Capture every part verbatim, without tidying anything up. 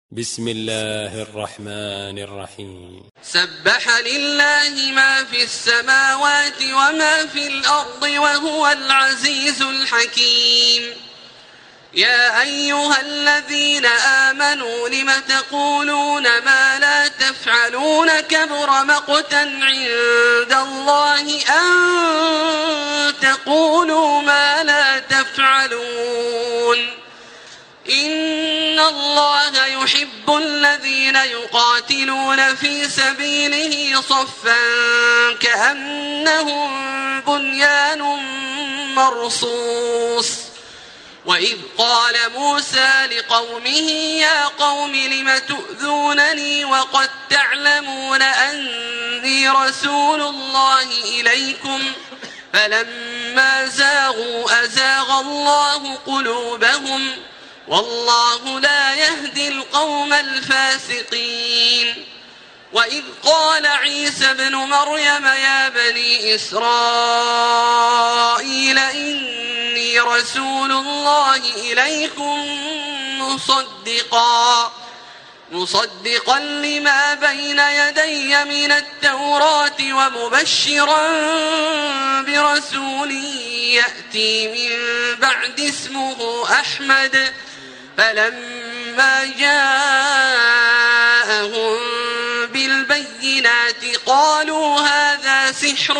بسم الله الرحمن الرحيم. سبح لله ما في السماوات وما في الأرض وهو العزيز الحكيم. يا أيها الذين آمنوا لم تقولون ما لا تفعلون كبر مقتا عند الله أن تقولوا ما لا تفعلون. إن الله يحب الذين يقاتلون في سبيله صفا كأنهم بنيان مرصوص. وإذ قال موسى لقومه يا قوم لم تؤذونني وقد تعلمون أني رسول الله إليكم فلما زاغوا أزاغ الله قلوبهم والله لا يهدي القوم الفاسقين. وإذ قال عيسى ابن مريم يا بني إسرائيل إني رسول الله إليكم مصدقا مصدقا لما بين يدي من التوراة ومبشرا برسول يأتي من بعد اسمه أحمد. فلما جاءهم بالبينات قالوا هذا سحر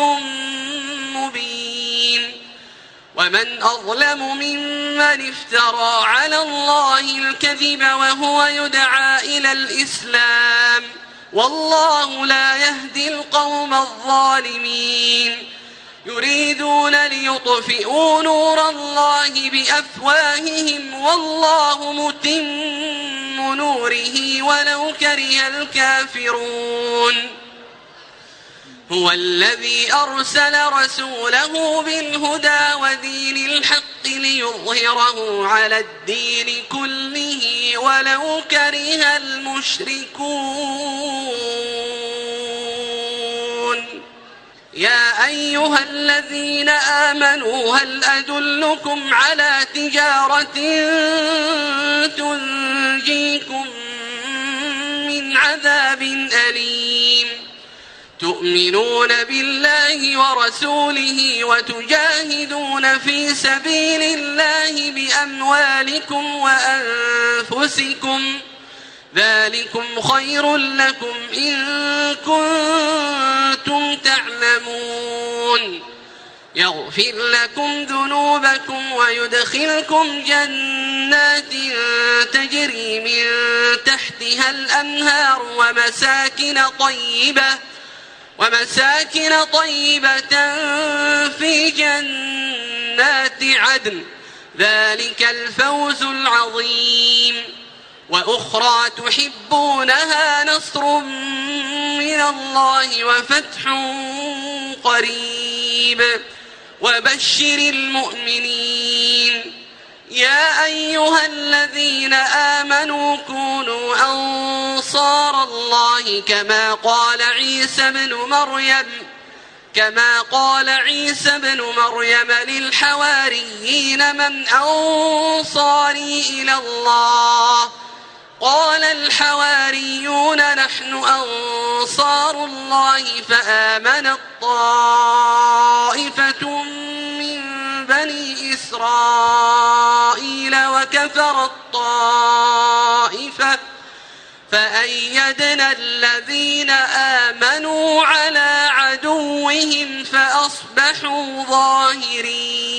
مبين. ومن أظلم ممن افترى على الله الكذب وهو يدعى إلى الإسلام والله لا يهدي القوم الظالمين. يريدون ليطفئوا نور الله بأفواههم والله متم نوره ولو كره الكافرون. هو الذي أرسل رسوله بالهدى ودين الحق ليظهره على الدين كله ولو كره المشركون. يا أيها الذين آمنوا هل أدلكم على تجارة تنجيكم من عذاب أليم تؤمنون بالله ورسوله وتجاهدون في سبيل الله بأموالكم وأنفسكم ذلكم خير لكم إن كنتم تعلمون. يغفر لكم ذنوبكم ويدخلكم جنات تجري من تحتها الأنهار ومساكن طيبة ومساكن طيبة في جنات عدن ذلك الفوز العظيم. وأخرى تحبونها نصر من الله وفتح قريب وبشر المؤمنين. يا أيها الذين آمنوا كونوا أنصار الله كما قال عيسى ابن مريم كما قال عيسى ابن مريم للحواريين من أنصاري إلى الله قال الحواريون نحن أنصار الله فآمنت طائفة من بني إسرائيل وكفرت طائفة فأيدنا الذين آمنوا على عدوهم فأصبحوا ظاهرين.